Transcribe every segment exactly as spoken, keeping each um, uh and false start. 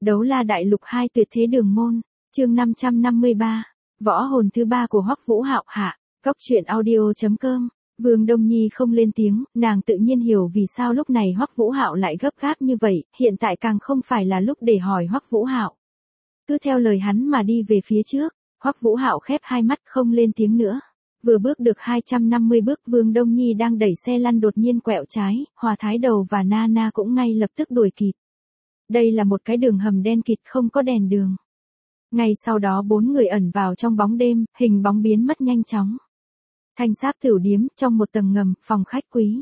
Đấu la đại lục hai tuyệt thế đường môn, chương năm trăm năm mươi ba, võ hồn thứ ba của Hoắc Vũ Hạo hạ, góc truyện audio chấm com. Vương Đông Nhi không lên tiếng, nàng tự nhiên hiểu vì sao lúc này Hoắc Vũ Hạo lại gấp gáp như vậy, hiện tại càng không phải là lúc để hỏi Hoắc Vũ Hạo. Cứ theo lời hắn mà đi về phía trước, Hoắc Vũ Hạo khép hai mắt không lên tiếng nữa. Vừa bước được hai trăm năm mươi bước, Vương Đông Nhi đang đẩy xe lăn đột nhiên quẹo trái, Hòa Thái Đầu và Nana cũng ngay lập tức đuổi kịp. Đây là một cái đường hầm đen kịt không có đèn đường. Ngay sau đó bốn người ẩn vào trong bóng đêm, hình bóng biến mất nhanh chóng. Thanh Sáp Tửu Điếm, trong một tầng ngầm, phòng khách quý.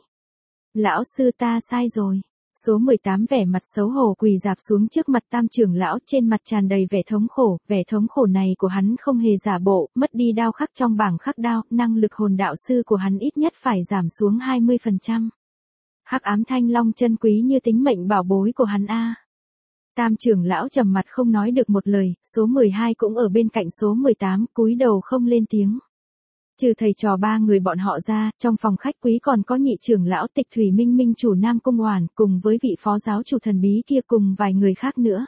Lão sư, ta sai rồi. Số mười tám vẻ mặt xấu hổ quỳ rạp xuống trước mặt Tam trưởng lão, trên mặt tràn đầy vẻ thống khổ, vẻ thống khổ này của hắn không hề giả bộ, mất đi đao khắc trong bảng khắc đao, năng lực hồn đạo sư của hắn ít nhất phải giảm xuống hai mươi phần trăm. Hắc ám thanh long chân quý như tính mệnh bảo bối của hắn a. Tam trưởng lão trầm mặt không nói được một lời, số mười hai cũng ở bên cạnh số mười tám, cúi đầu không lên tiếng. Trừ thầy trò ba người bọn họ ra, trong phòng khách quý còn có nhị trưởng lão Tịch Thủy Minh Minh chủ Nam Cung Oản cùng với vị phó giáo chủ thần bí kia cùng vài người khác nữa.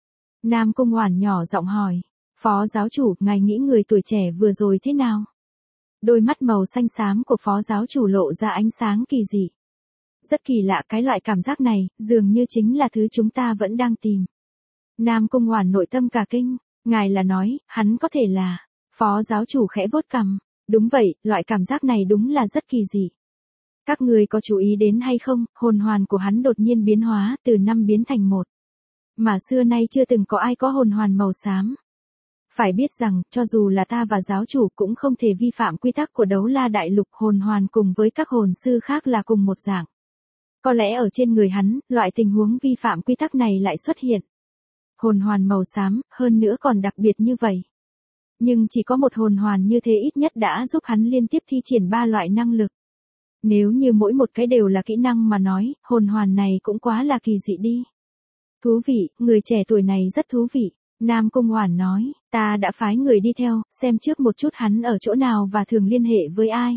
Nam Cung Oản nhỏ giọng hỏi, phó giáo chủ, ngài nghĩ người tuổi trẻ vừa rồi thế nào? Đôi mắt màu xanh xám của phó giáo chủ lộ ra ánh sáng kỳ dị. Rất kỳ lạ, cái loại cảm giác này, dường như chính là thứ chúng ta vẫn đang tìm. Nam Cung Oản nội tâm cả kinh, ngài là nói, hắn có thể là, phó giáo chủ khẽ vuốt cằm. Đúng vậy, loại cảm giác này đúng là rất kỳ dị. Các người có chú ý đến hay không, hồn hoàn của hắn đột nhiên biến hóa, từ năm biến thành một. Mà xưa nay chưa từng có ai có hồn hoàn màu xám. Phải biết rằng, cho dù là ta và giáo chủ cũng không thể vi phạm quy tắc của đấu la đại lục, hồn hoàn cùng với các hồn sư khác là cùng một dạng. Có lẽ ở trên người hắn, loại tình huống vi phạm quy tắc này lại xuất hiện. Hồn hoàn màu xám, hơn nữa còn đặc biệt như vậy. Nhưng chỉ có một hồn hoàn như thế ít nhất đã giúp hắn liên tiếp thi triển ba loại năng lực. Nếu như mỗi một cái đều là kỹ năng mà nói, hồn hoàn này cũng quá là kỳ dị đi. Thú vị, người trẻ tuổi này rất thú vị. Nam Cung Oản nói, ta đã phái người đi theo, xem trước một chút hắn ở chỗ nào và thường liên hệ với ai.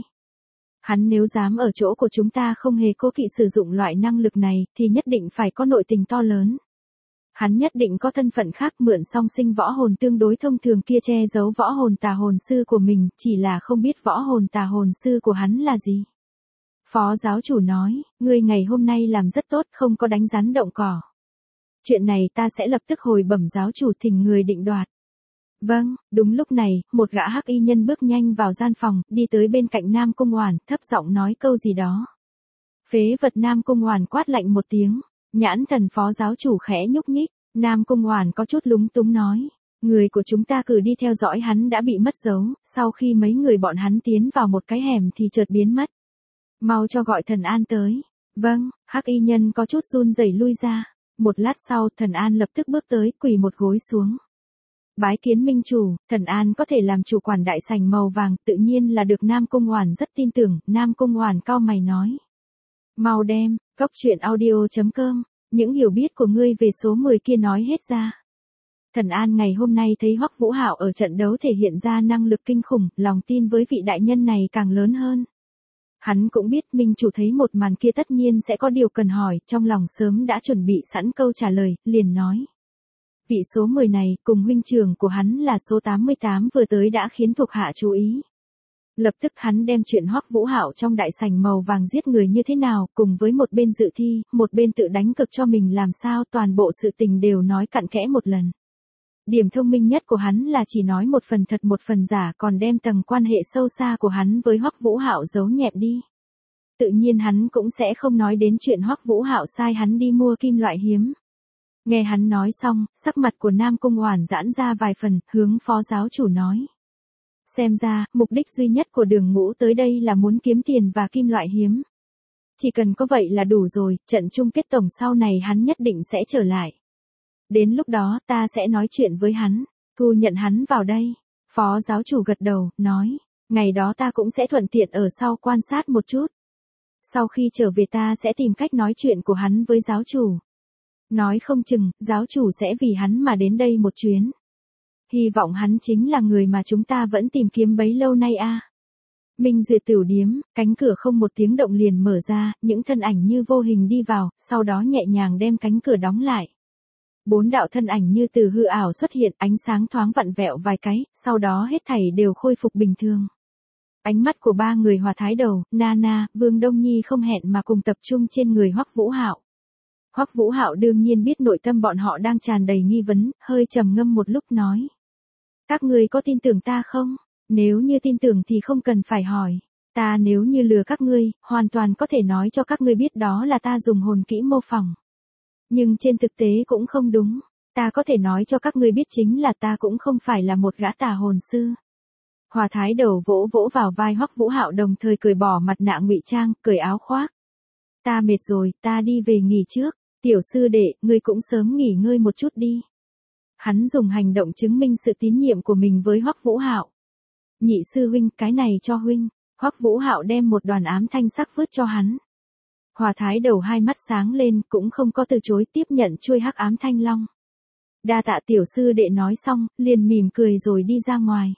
Hắn nếu dám ở chỗ của chúng ta không hề cố kỵ sử dụng loại năng lực này, thì nhất định phải có nội tình to lớn. Hắn nhất định có thân phận khác, mượn song sinh võ hồn tương đối thông thường kia che giấu võ hồn tà hồn sư của mình, chỉ là không biết võ hồn tà hồn sư của hắn là gì. Phó giáo chủ nói, ngươi ngày hôm nay làm rất tốt, không có đánh rắn động cỏ. Chuyện này ta sẽ lập tức hồi bẩm giáo chủ, thỉnh người định đoạt. Vâng, đúng lúc này, một gã hắc y nhân bước nhanh vào gian phòng, đi tới bên cạnh Nam Cung Oản, thấp giọng nói câu gì đó. Phế vật, Nam Cung Oản quát lạnh một tiếng. Nhãn thần phó giáo chủ khẽ nhúc nhích, Nam Cung Oản có chút lúng túng nói, người của chúng ta cử đi theo dõi hắn đã bị mất dấu, sau khi mấy người bọn hắn tiến vào một cái hẻm thì chợt biến mất. Mau cho gọi Thần An tới. Vâng, hắc y nhân có chút run rẩy lui ra, một lát sau Thần An lập tức bước tới, quỳ một gối xuống. Bái kiến minh chủ, Thần An có thể làm chủ quản đại sảnh màu vàng, tự nhiên là được Nam Cung Oản rất tin tưởng. Nam Cung Oản cau mày nói, mau đem, góc truyện audio chấm com, những hiểu biết của ngươi về số mười kia nói hết ra. Thần An ngày hôm nay thấy Hoắc Vũ Hạo ở trận đấu thể hiện ra năng lực kinh khủng, lòng tin với vị đại nhân này càng lớn hơn. Hắn cũng biết minh chủ thấy một màn kia tất nhiên sẽ có điều cần hỏi, trong lòng sớm đã chuẩn bị sẵn câu trả lời, liền nói. Vị số mười này, cùng huynh trưởng của hắn là số tám mươi tám vừa tới đã khiến thuộc hạ chú ý. Lập tức hắn đem chuyện Hoắc Vũ Hạo trong đại sảnh màu vàng giết người như thế nào, cùng với một bên dự thi, một bên tự đánh cực cho mình làm sao, toàn bộ sự tình đều nói cặn kẽ một lần. Điểm thông minh nhất của hắn là chỉ nói một phần thật một phần giả, còn đem tầng quan hệ sâu xa của hắn với Hoắc Vũ Hạo giấu nhẹm đi. Tự nhiên hắn cũng sẽ không nói đến chuyện Hoắc Vũ Hạo sai hắn đi mua kim loại hiếm. Nghe hắn nói xong, sắc mặt của Nam Cung Oản giãn ra vài phần, hướng phó giáo chủ nói. Xem ra, mục đích duy nhất của Đường Ngũ tới đây là muốn kiếm tiền và kim loại hiếm. Chỉ cần có vậy là đủ rồi, trận chung kết tổng sau này hắn nhất định sẽ trở lại. Đến lúc đó ta sẽ nói chuyện với hắn, thu nhận hắn vào đây. Phó giáo chủ gật đầu, nói, ngày đó ta cũng sẽ thuận tiện ở sau quan sát một chút. Sau khi trở về ta sẽ tìm cách nói chuyện của hắn với giáo chủ. Nói không chừng, giáo chủ sẽ vì hắn mà đến đây một chuyến. Hy vọng hắn chính là người mà chúng ta vẫn tìm kiếm bấy lâu nay a. À. Minh Duyệt Tửu Điếm, cánh cửa không một tiếng động liền mở ra, những thân ảnh như vô hình đi vào, sau đó nhẹ nhàng đem cánh cửa đóng lại. Bốn đạo thân ảnh như từ hư ảo xuất hiện, ánh sáng thoáng vặn vẹo vài cái, sau đó hết thảy đều khôi phục bình thường. Ánh mắt của ba người Hòa Thái Đầu, Nana, Vương Đông Nhi không hẹn mà cùng tập trung trên người Hoắc Vũ Hạo. Hoắc Vũ Hạo đương nhiên biết nội tâm bọn họ đang tràn đầy nghi vấn, hơi trầm ngâm một lúc nói: "Các ngươi có tin tưởng ta không? Nếu như tin tưởng thì không cần phải hỏi. Ta nếu như lừa các ngươi, hoàn toàn có thể nói cho các ngươi biết đó là ta dùng hồn kỹ mô phỏng. Nhưng trên thực tế cũng không đúng, ta có thể nói cho các ngươi biết chính là ta cũng không phải là một gã tà hồn sư." Hòa Thái Đầu vỗ vỗ vào vai Hoắc Vũ Hạo đồng thời cởi bỏ mặt nạ ngụy trang, cởi áo khoác. "Ta mệt rồi, ta đi về nghỉ trước, tiểu sư đệ, ngươi cũng sớm nghỉ ngơi một chút đi." Hắn dùng hành động chứng minh sự tín nhiệm của mình với Hoắc Vũ Hạo. "Nhị sư huynh, cái này cho huynh." Hoắc Vũ Hạo đem một đoàn ám thanh sắc vứt cho hắn. Hòa Thái Đầu hai mắt sáng lên, cũng không có từ chối, tiếp nhận chuôi hắc ám thanh long. "Đa tạ tiểu sư đệ." Nói xong, liền mỉm cười rồi đi ra ngoài.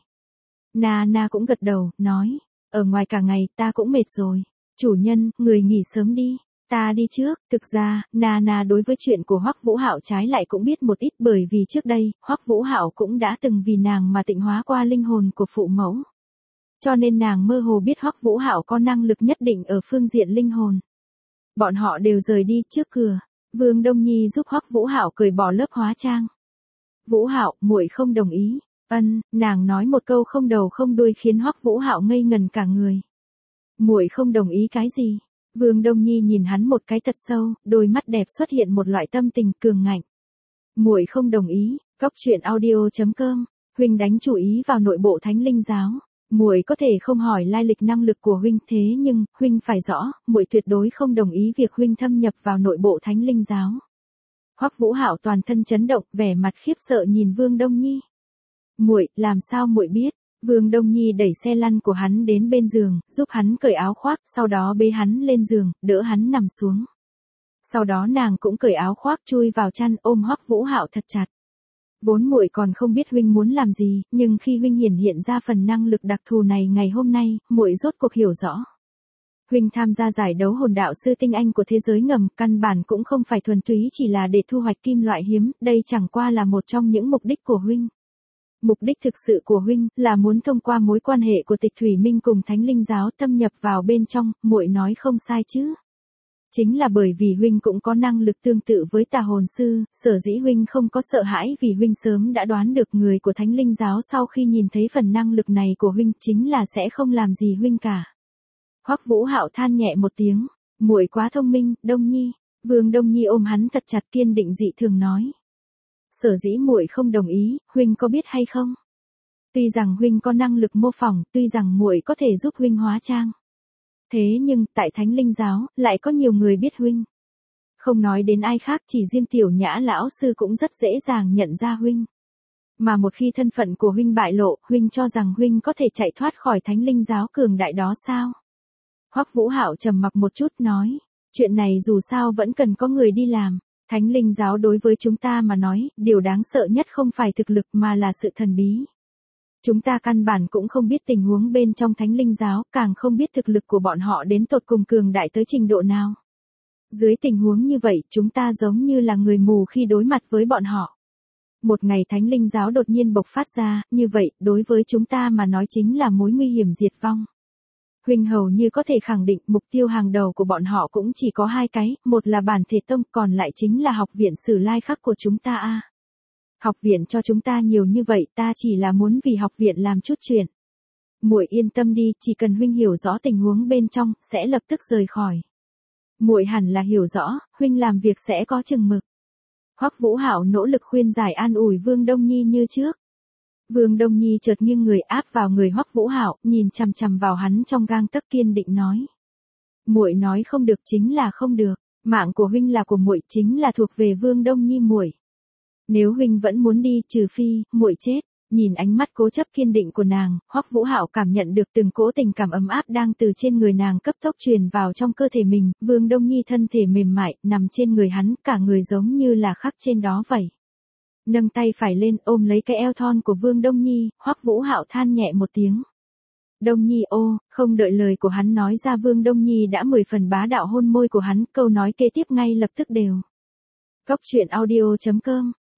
Nana cũng gật đầu, nói: "Ở ngoài cả ngày, ta cũng mệt rồi. Chủ nhân, người nghỉ sớm đi, ta đi trước." Thực ra, Nana đối với chuyện của Hoắc Vũ Hạo trái lại cũng biết một ít, bởi vì trước đây, Hoắc Vũ Hạo cũng đã từng vì nàng mà tịnh hóa qua linh hồn của phụ mẫu. Cho nên nàng mơ hồ biết Hoắc Vũ Hạo có năng lực nhất định ở phương diện linh hồn. Bọn họ đều rời đi, trước cửa, Vương Đông Nhi giúp Hoắc Vũ Hạo cởi bỏ lớp hóa trang. "Vũ Hạo, muội không đồng ý." "Ân." Nàng nói một câu không đầu không đuôi khiến Hoắc Vũ Hạo ngây ngần cả người. "Muội không đồng ý cái gì?" Vương Đông Nhi nhìn hắn một cái thật sâu, đôi mắt đẹp xuất hiện một loại tâm tình cường ngạnh. "Muội không đồng ý." Cốc truyện audio chấm com, huynh đánh chủ ý vào nội bộ Thánh Linh giáo. Muội có thể không hỏi lai lịch năng lực của huynh, thế nhưng huynh phải rõ, muội tuyệt đối không đồng ý việc huynh thâm nhập vào nội bộ Thánh Linh giáo. Hoắc Vũ Hạo toàn thân chấn động, vẻ mặt khiếp sợ nhìn Vương Đông Nhi. "Muội, làm sao muội biết?" Vương Đông Nhi đẩy xe lăn của hắn đến bên giường, giúp hắn cởi áo khoác, sau đó bế hắn lên giường, đỡ hắn nằm xuống. Sau đó nàng cũng cởi áo khoác chui vào chăn, ôm Hoắc Vũ Hạo thật chặt. "Vốn muội còn không biết huynh muốn làm gì, nhưng khi huynh hiển hiện ra phần năng lực đặc thù này ngày hôm nay, muội rốt cuộc hiểu rõ. Huynh tham gia giải đấu hồn đạo sư tinh anh của thế giới ngầm, căn bản cũng không phải thuần túy chỉ là để thu hoạch kim loại hiếm, đây chẳng qua là một trong những mục đích của huynh. Mục đích thực sự của huynh là muốn thông qua mối quan hệ của Tịch Thủy Minh cùng Thánh Linh giáo thâm nhập vào bên trong, muội nói không sai chứ? Chính là bởi vì huynh cũng có năng lực tương tự với tà hồn sư, sở dĩ huynh không có sợ hãi, vì huynh sớm đã đoán được người của Thánh Linh giáo sau khi nhìn thấy phần năng lực này của huynh chính là sẽ không làm gì huynh cả." Hoắc Vũ Hạo than nhẹ một tiếng, "Muội quá thông minh, Đông Nhi." Vương Đông Nhi ôm hắn thật chặt, kiên định dị thường nói: "Sở dĩ muội không đồng ý, huynh có biết hay không? Tuy rằng huynh có năng lực mô phỏng, tuy rằng muội có thể giúp huynh hóa trang. Thế nhưng, tại Thánh Linh giáo, lại có nhiều người biết huynh. Không nói đến ai khác, chỉ riêng Tiểu Nhã lão sư cũng rất dễ dàng nhận ra huynh. Mà một khi thân phận của huynh bại lộ, huynh cho rằng huynh có thể chạy thoát khỏi Thánh Linh giáo cường đại đó sao?" Hoắc Vũ Hạo trầm mặc một chút nói: "Chuyện này dù sao vẫn cần có người đi làm. Thánh Linh giáo đối với chúng ta mà nói, điều đáng sợ nhất không phải thực lực mà là sự thần bí. Chúng ta căn bản cũng không biết tình huống bên trong Thánh Linh giáo, càng không biết thực lực của bọn họ đến tột cùng cường đại tới trình độ nào. Dưới tình huống như vậy, chúng ta giống như là người mù khi đối mặt với bọn họ. Một ngày Thánh Linh giáo đột nhiên bộc phát ra, như vậy, đối với chúng ta mà nói chính là mối nguy hiểm diệt vong. Huynh hầu như có thể khẳng định mục tiêu hàng đầu của bọn họ cũng chỉ có hai cái, một là bản thể tông, còn lại chính là học viện Sử Lai Khắc của chúng ta a. Học viện cho chúng ta nhiều như vậy, ta chỉ là muốn vì học viện làm chút chuyện. Muội yên tâm đi, chỉ cần huynh hiểu rõ tình huống bên trong, sẽ lập tức rời khỏi. Muội hẳn là hiểu rõ, huynh làm việc sẽ có chừng mực." Hoắc Vũ Hạo nỗ lực khuyên giải an ủi Vương Đông Nhi như trước. Vương Đông Nhi chợt nghiêng người áp vào người Hoắc Vũ Hạo, nhìn chằm chằm vào hắn trong gang tấc, kiên định nói: "Muội nói không được chính là không được, mạng của huynh là của muội, chính là thuộc về Vương Đông Nhi muội. Nếu huynh vẫn muốn đi, trừ phi muội chết." Nhìn ánh mắt cố chấp kiên định của nàng, Hoắc Vũ Hạo cảm nhận được từng cỗ tình cảm ấm áp đang từ trên người nàng cấp tốc truyền vào trong cơ thể mình. Vương Đông Nhi thân thể mềm mại, nằm trên người hắn, cả người giống như là khắc trên đó vậy. Nâng tay phải lên, ôm lấy cái eo thon của Vương Đông Nhi, Hoắc Vũ Hạo than nhẹ một tiếng. "Đông Nhi ô." Không đợi lời của hắn nói ra, Vương Đông Nhi đã mười phần bá đạo hôn môi của hắn, câu nói kế tiếp ngay lập tức đều. Cốc truyện audio chấm com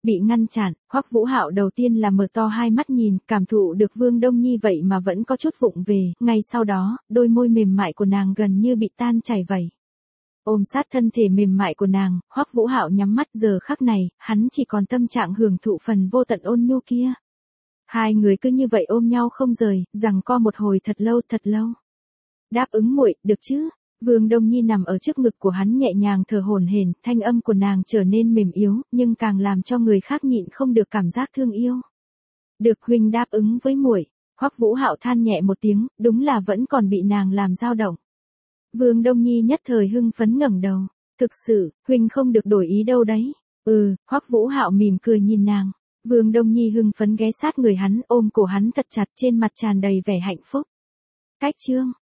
Bị ngăn chặn, Hoắc Vũ Hạo đầu tiên là mở to hai mắt nhìn, cảm thụ được Vương Đông Nhi vậy mà vẫn có chút vụng về, ngay sau đó, đôi môi mềm mại của nàng gần như bị tan chảy vậy. Ôm sát thân thể mềm mại của nàng, Hoắc Vũ Hạo nhắm mắt, giờ khắc này, hắn chỉ còn tâm trạng hưởng thụ phần vô tận ôn nhu kia. Hai người cứ như vậy ôm nhau không rời, giằng co một hồi thật lâu thật lâu. Đáp ứng muội, được chứ? Vương Đông Nhi nằm ở trước ngực của hắn nhẹ nhàng thở hổn hển, thanh âm của nàng trở nên mềm yếu, nhưng càng làm cho người khác nhịn không được cảm giác thương yêu. Được, huynh đáp ứng với muội. Hoắc Vũ Hạo than nhẹ một tiếng, đúng là vẫn còn bị nàng làm dao động. Vương Đông Nhi nhất thời hưng phấn ngẩng đầu, thực sự, huynh không được đổi ý đâu đấy. Ừ, Hoắc Vũ Hạo mỉm cười nhìn nàng. Vương Đông Nhi hưng phấn ghé sát người hắn, ôm cổ hắn thật chặt, trên mặt tràn đầy vẻ hạnh phúc. Cách chương